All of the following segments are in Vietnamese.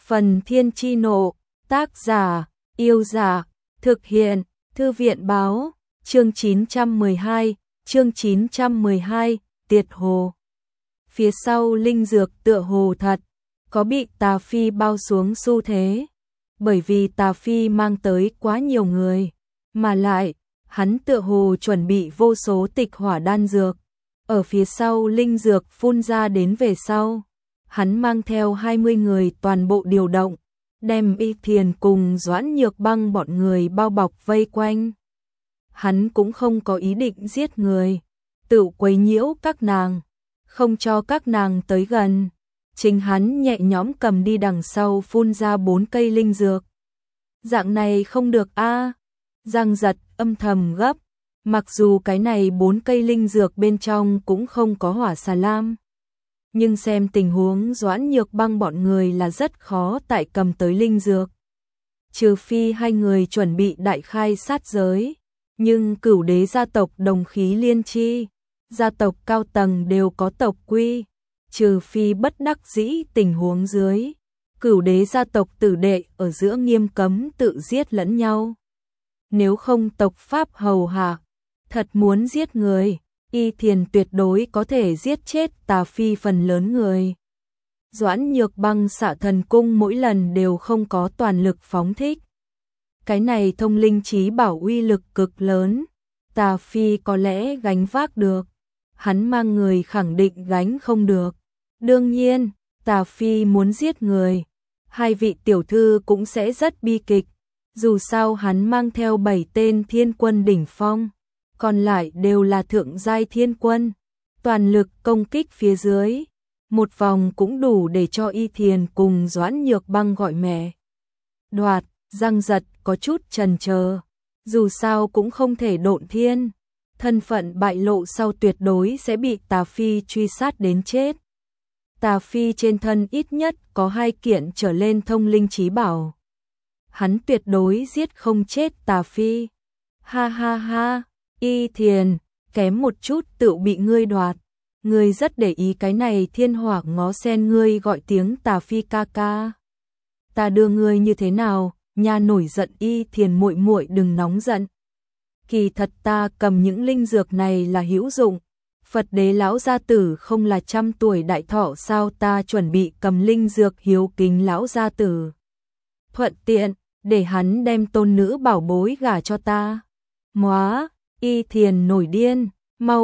Phần Thiên Chi Nộ, tác giả, Yêu Giả, thực hiện, Thư viện Báo, chương 912, Tiệt Hồ. Phía sau linh dược tựa hồ thật, có bị Tà Phi bao xuống xu thế, bởi vì Tà Phi mang tới quá nhiều người, mà lại, hắn tựa hồ chuẩn bị vô số tịch hỏa đan dược, ở phía sau linh dược phun ra đến về sau. Hắn mang theo 20 người toàn bộ điều động, đem Y Thiền cùng Doãn Nhược Băng bọn người bao bọc vây quanh. Hắn cũng không có ý định giết người, tự quấy nhiễu các nàng, không cho các nàng tới gần. Chính hắn nhẹ nhõm cầm đi đằng sau phun ra 4 cây linh dược. Dạng này không được a. Giang Giật âm thầm gấp, mặc dù cái này 4 cây linh dược bên trong cũng không có hỏa xà lam. Nhưng xem tình huống Doãn Nhược Băng bọn người là rất khó tại cầm tới linh dược. Trừ phi hai người chuẩn bị đại khai sát giới, nhưng Cửu Đế gia tộc đồng khí liên chi, gia tộc cao tầng đều có tộc quy, trừ phi bất đắc dĩ tình huống dưới, Cửu Đế gia tộc tử đệ ở giữa nghiêm cấm tự giết lẫn nhau. Nếu không tộc pháp hầu hạ, thật muốn giết người, Y Thiền tuyệt đối có thể giết chết Tà Phi phần lớn người. Doãn Nhược Băng xạ thần cung mỗi lần đều không có toàn lực phóng thích. Cái này thông linh trí bảo uy lực cực lớn, Tà Phi có lẽ gánh vác được, hắn mang người khẳng định gánh không được. Đương nhiên, Tà Phi muốn giết người, hai vị tiểu thư cũng sẽ rất bi kịch, dù sao hắn mang theo 7 tên thiên quân đỉnh phong. Còn lại đều là thượng giai thiên quân, toàn lực công kích phía dưới, một vòng cũng đủ để cho Y Thiền cùng Doãn Nhược Băng gọi mẹ. Đoạt, Giang Giật có chút chần chờ, dù sao cũng không thể độn thiên, thân phận bại lộ sau tuyệt đối sẽ bị Tà Phi truy sát đến chết. Tà Phi trên thân ít nhất có 2 kiện trở lên thông linh trí bảo. Hắn tuyệt đối giết không chết Tà Phi. Ha ha ha. Y Thiền, kém một chút tự bị ngươi đoạt. Ngươi rất để ý cái này thiên hỏa ngó sen ngươi gọi tiếng Tà Phi ca ca. Ta đưa ngươi như thế nào, nha nổi giận Y Thiền muội muội đừng nóng giận. Kỳ thật ta cầm những linh dược này là hữu dụng. Phật Đế lão gia tử không là 100 tuổi đại thọ sao, ta chuẩn bị cầm linh dược hiếu kính lão gia tử. Thuận tiện, để hắn đem tôn nữ bảo bối gả cho ta. Móa! Y Thiền nổi điên, mau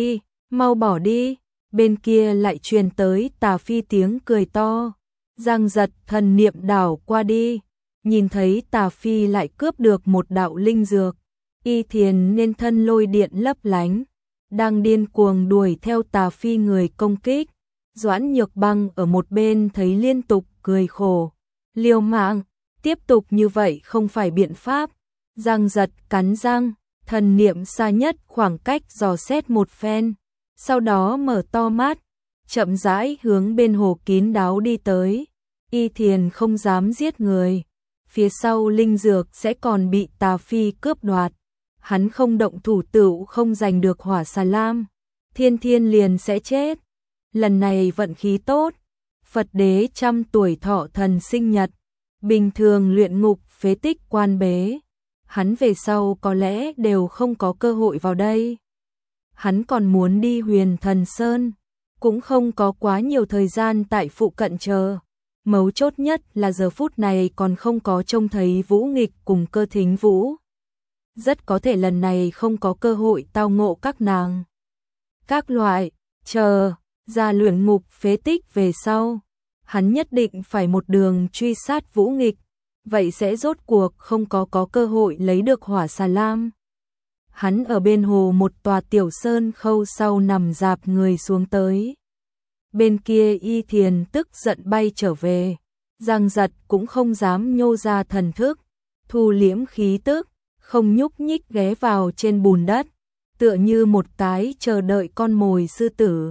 bỏ đi, bên kia lại truyền tới Tà Phi tiếng cười to. Giang Giật thần niệm đảo qua đi, nhìn thấy Tà Phi lại cướp được một đạo linh dược. Y Thiền nên thân lôi điện lấp lánh, đang điên cuồng đuổi theo Tà Phi người công kích. Doãn Nhược Băng ở một bên thấy liên tục cười khổ, liều mạng, tiếp tục như vậy không phải biện pháp. Giang Giật cắn răng, thần niệm xa nhất khoảng cách dò xét một phen, sau đó mở to mắt, chậm rãi hướng bên hồ kín đáo đi tới. Y Thiền không dám giết người, phía sau linh dược sẽ còn bị Tà Phi cướp đoạt, hắn không động thủ tựu không giành được hỏa xà lam, thiên liền sẽ chết. Lần này vận khí tốt, Phật Đế 100 tuổi thọ thần sinh nhật, bình thường luyện ngục phế tích quan bế. Hắn về sau có lẽ đều không có cơ hội vào đây. Hắn còn muốn đi Huyền Thần Sơn, cũng không có quá nhiều thời gian tại phụ cận chờ. Mấu chốt nhất là giờ phút này còn không có trông thấy Vũ Nghịch cùng Cơ Thính Vũ. Rất có thể lần này không có cơ hội tao ngộ các nàng. Các loại, chờ, ra luyện ngục phế tích về sau. Hắn nhất định phải một đường truy sát Vũ Nghịch. Vậy sẽ rốt cuộc không có cơ hội lấy được hỏa xà lam. Hắn ở bên hồ một tòa tiểu sơn khâu sau nằm dạp người xuống tới. Bên kia Y Thiền tức giận bay trở về. Giang Giật cũng không dám nhô ra thần thức, thu liễm khí tức, không nhúc nhích ghé vào trên bùn đất, tựa như một cái chờ đợi con mồi sư tử.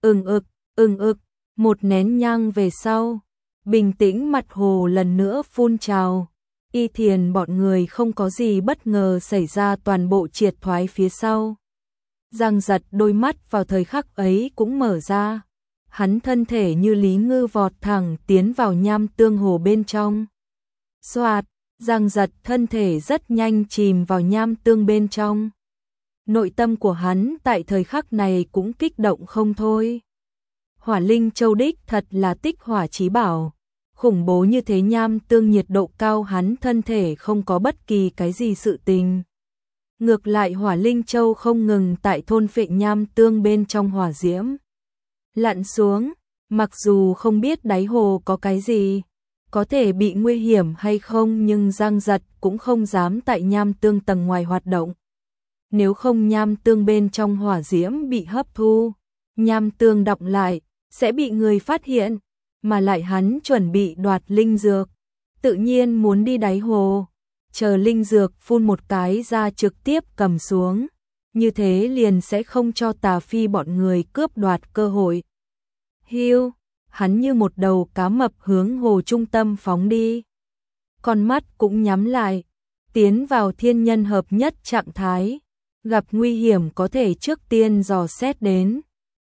Ưng ực, một nén nhang về sau. Bình tĩnh mặt hồ lần nữa phun trào. Y Thiền bọn người không có gì bất ngờ xảy ra, toàn bộ triệt thoái phía sau. Giang Giật đôi mắt vào thời khắc ấy cũng mở ra. hắn thân thể như Lý Ngư vọt thẳng tiến vào nham tương hồ bên trong. Xoạt, Giang Giật thân thể rất nhanh chìm vào nham tương bên trong. Nội tâm của hắn tại thời khắc này cũng kích động không thôi. Hỏa Linh Châu đích thật là tích hỏa chí bảo. Khủng bố như thế, nham tương nhiệt độ cao, hắn thân thể không có bất kỳ cái gì sự tình. Ngược lại Hỏa Linh Châu không ngừng tại thôn phệ nham tương bên trong hỏa diễm. Lặn xuống, mặc dù không biết đáy hồ có cái gì, có thể bị nguy hiểm hay không, nhưng Giang Giật cũng không dám tại nham tương tầng ngoài hoạt động. Nếu không nham tương bên trong hỏa diễm bị hấp thu, nham tương đọng lại, sẽ bị người phát hiện, mà lại hắn chuẩn bị đoạt linh dược, tự nhiên muốn đi đáy hồ, chờ linh dược phun một cái ra trực tiếp cầm xuống, như thế liền sẽ không cho Tà Phi bọn người cướp đoạt cơ hội. Hiu, hắn như một đầu cá mập hướng hồ trung tâm phóng đi. Con mắt cũng nhắm lại, tiến vào thiên nhân hợp nhất trạng thái, gặp nguy hiểm có thể trước tiên dò xét đến.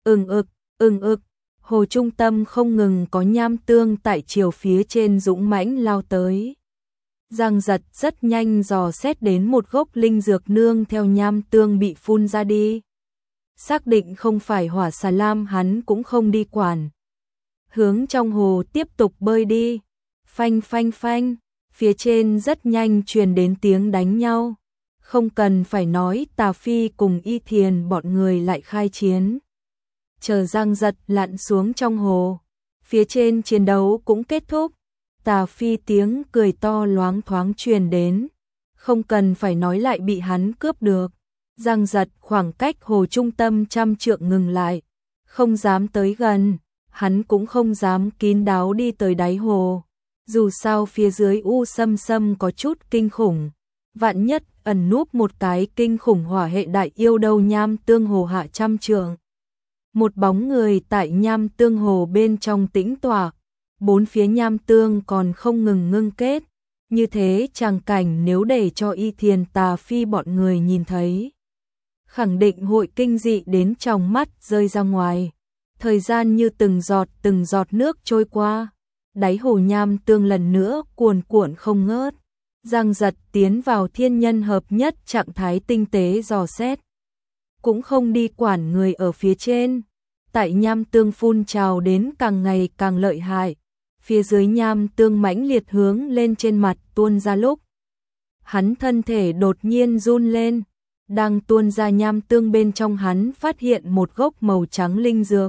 Ưng ực, hồ trung tâm không ngừng có nham tương tại chiều phía trên dũng mãnh lao tới. Giang Giật rất nhanh dò xét đến một gốc linh dược nương theo nham tương bị phun ra đi. Xác định không phải hỏa xà lam hắn cũng không đi quản. Hướng trong hồ tiếp tục bơi đi. Phanh phanh phanh, phía trên rất nhanh truyền đến tiếng đánh nhau. Không cần phải nói, Tà Phi cùng Y Thiền bọn người lại khai chiến. Chờ Giang Giật lặn xuống trong hồ, phía trên chiến đấu cũng kết thúc. Tà Phi tiếng cười to loáng thoáng truyền đến, không cần phải nói lại bị hắn cướp được. Giang Giật khoảng cách hồ trung tâm trăm trượng ngừng lại, không dám tới gần, hắn cũng không dám kín đáo đi tới đáy hồ. Dù sao phía dưới u sâm sâm có chút kinh khủng, vạn nhất ẩn núp một cái kinh khủng hỏa hệ đại yêu đâu. Nham tương hồ hạ trăm trượng, một bóng người tại nham tương hồ bên trong tĩnh tọa, bốn phía nham tương còn không ngừng ngưng kết, như thế tràng cảnh nếu để cho Y Thiền Tà Phi bọn người nhìn thấy, khẳng định hội kinh dị đến trong mắt rơi ra ngoài. Thời gian như từng giọt nước trôi qua, đáy hồ nham tương lần nữa cuồn cuộn không ngớt. Giang Giật tiến vào thiên nhân hợp nhất trạng thái tinh tế dò xét, cũng không đi quản người ở phía trên. Tại nham tương phun trào đến càng ngày càng lợi hại, phía dưới nham tương mãnh liệt hướng lên trên mặt tuôn ra lúc, hắn thân thể đột nhiên run lên, đang tuôn ra nham tương bên trong hắn phát hiện một gốc màu trắng linh dược.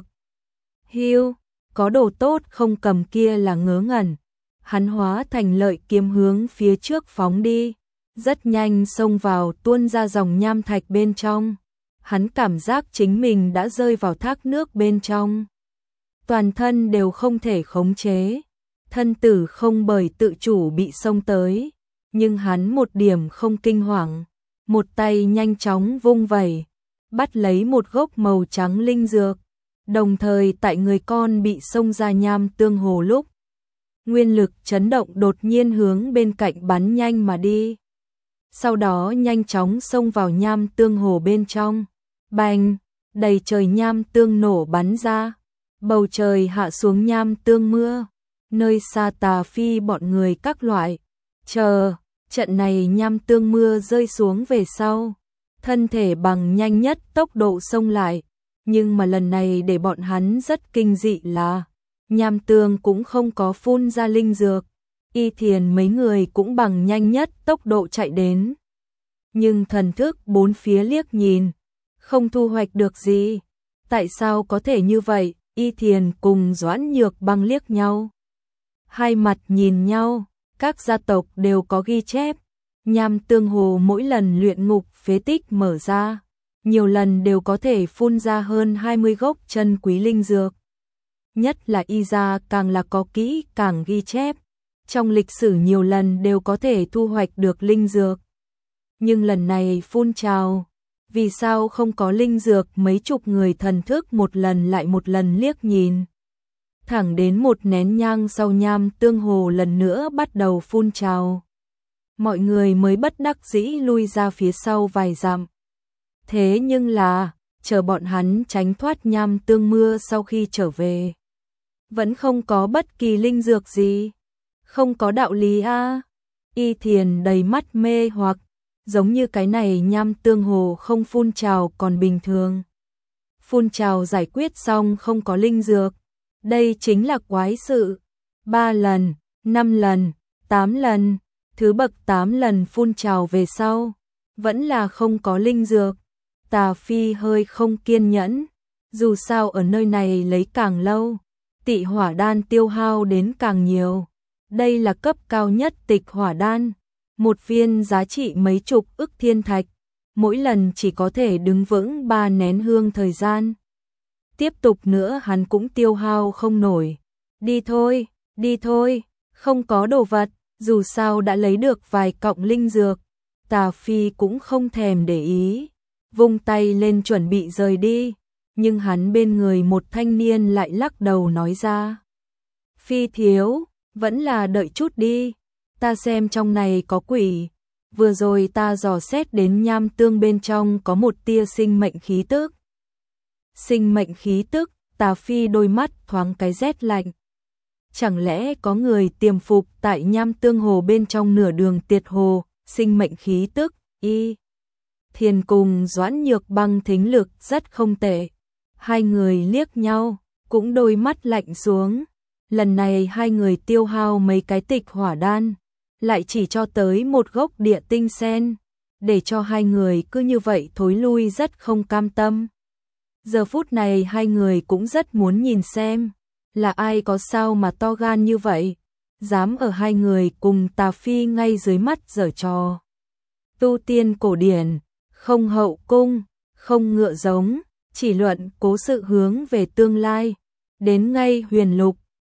Hiu, có đồ tốt không cầm kia là ngớ ngẩn. Hắn hóa thành lợi kiếm hướng phía trước phóng đi, rất nhanh xông vào tuôn ra dòng nham thạch bên trong. Hắn cảm giác chính mình đã rơi vào thác nước bên trong. Toàn thân đều không thể khống chế, thân tử không bởi tự chủ bị xông tới, nhưng hắn một điểm không kinh hoàng, một tay nhanh chóng vung vẩy, bắt lấy một gốc màu trắng linh dược, đồng thời tại người con bị xông ra nham tương hồ lúc, nguyên lực chấn động đột nhiên hướng bên cạnh bắn nhanh mà đi. Sau đó nhanh chóng xông vào nham tương hồ bên trong. Bành, đầy trời nham tương nổ bắn ra, bầu trời hạ xuống nham tương mưa, nơi xa Tà Phi bọn người các loại. Chờ, trận này nham tương mưa rơi xuống về sau, thân thể bằng nhanh nhất tốc độ xông lại, nhưng mà lần này để bọn hắn rất kinh dị là nham tương cũng không có phun ra linh dược. Y Thiền mấy người cũng bằng nhanh nhất tốc độ chạy đến, nhưng thần thức bốn phía liếc nhìn, không thu hoạch được gì. Tại sao có thể như vậy? Y Thiền cùng Doãn Nhược Băng liếc nhau, hai mặt nhìn nhau. Các gia tộc đều có ghi chép, nham tương hồ mỗi lần luyện ngục phế tích mở ra, nhiều lần đều có thể phun ra hơn 20 gốc chân quý linh dược. Nhất là Y gia càng là có kỹ càng ghi chép, trong lịch sử nhiều lần đều có thể thu hoạch được linh dược. Nhưng lần này phun trào, vì sao không có linh dược? Mấy chục người thần thức một lần lại một lần liếc nhìn. Thẳng đến một nén nhang sau nham tương hồ lần nữa bắt đầu phun trào, mọi người mới bất đắc dĩ lui ra phía sau vài dặm. Thế nhưng là, chờ bọn hắn tránh thoát nham tương mưa sau khi trở về. Vẫn không có bất kỳ linh dược gì. Không có đạo lý a. Y Thiền đầy mắt mê hoặc, giống như cái này nham tương hồ không phun trào còn bình thường. Phun trào giải quyết xong không có linh dược. Đây chính là quái sự. 3 lần, 5 lần, 8 lần, thứ bậc 8 lần phun trào về sau, vẫn là không có linh dược. Tà Phi hơi không kiên nhẫn, dù sao ở nơi này lấy càng lâu, tị hỏa đan tiêu hao đến càng nhiều. Đây là cấp cao nhất tịch hỏa đan, một viên giá trị mấy chục ức thiên thạch, mỗi lần chỉ có thể đứng vững 3 nén hương thời gian. Tiếp tục nữa hắn cũng tiêu hao không nổi. Đi thôi, không có đồ vật, dù sao đã lấy được vài cọng linh dược. Tà Phi cũng không thèm để ý, vung tay lên chuẩn bị rời đi, nhưng hắn bên người một thanh niên lại lắc đầu nói ra. Phi thiếu, vẫn là đợi chút đi, ta xem trong này có quỷ. Vừa rồi ta dò xét đến nham tương bên trong có một tia sinh mệnh khí tức. Sinh mệnh khí tức, Tà Phi đôi mắt thoáng cái rét lạnh. Chẳng lẽ có người tiềm phục tại nham tương hồ bên trong nửa đường tiệt hồ, sinh mệnh khí tức, Y Thiền cùng Doãn Nhược Băng thính lực rất không tệ. Hai người liếc nhau, cũng đôi mắt lạnh xuống. Lần này hai người tiêu hao mấy cái tịch hỏa đan, lại chỉ cho tới một gốc địa tinh sen, để cho hai người cứ như vậy thối lui rất không cam tâm. Giờ phút này hai người cũng rất muốn nhìn xem, là ai có sao mà to gan như vậy, dám ở hai người cùng Tà Phi ngay dưới mắt giở trò. Tu tiên cổ điển, không hậu cung, không ngựa giống, chỉ luận cố sự hướng về tương lai, đến ngay huyền lục,